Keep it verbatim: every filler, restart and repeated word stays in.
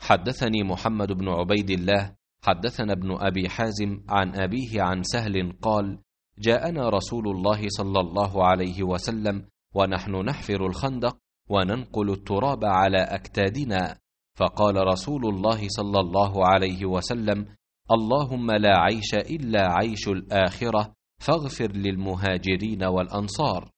حدثني محمد بن عبيد الله حدثنا ابن أبي حازم عن أبيه عن سهل قال: جاءنا رسول الله صلى الله عليه وسلم ونحن نحفر الخندق وننقل التراب على أكتادنا، فقال رسول الله صلى الله عليه وسلم: اللهم لا عيش إلا عيش الآخرة، فاغفر للمهاجرين والأنصار.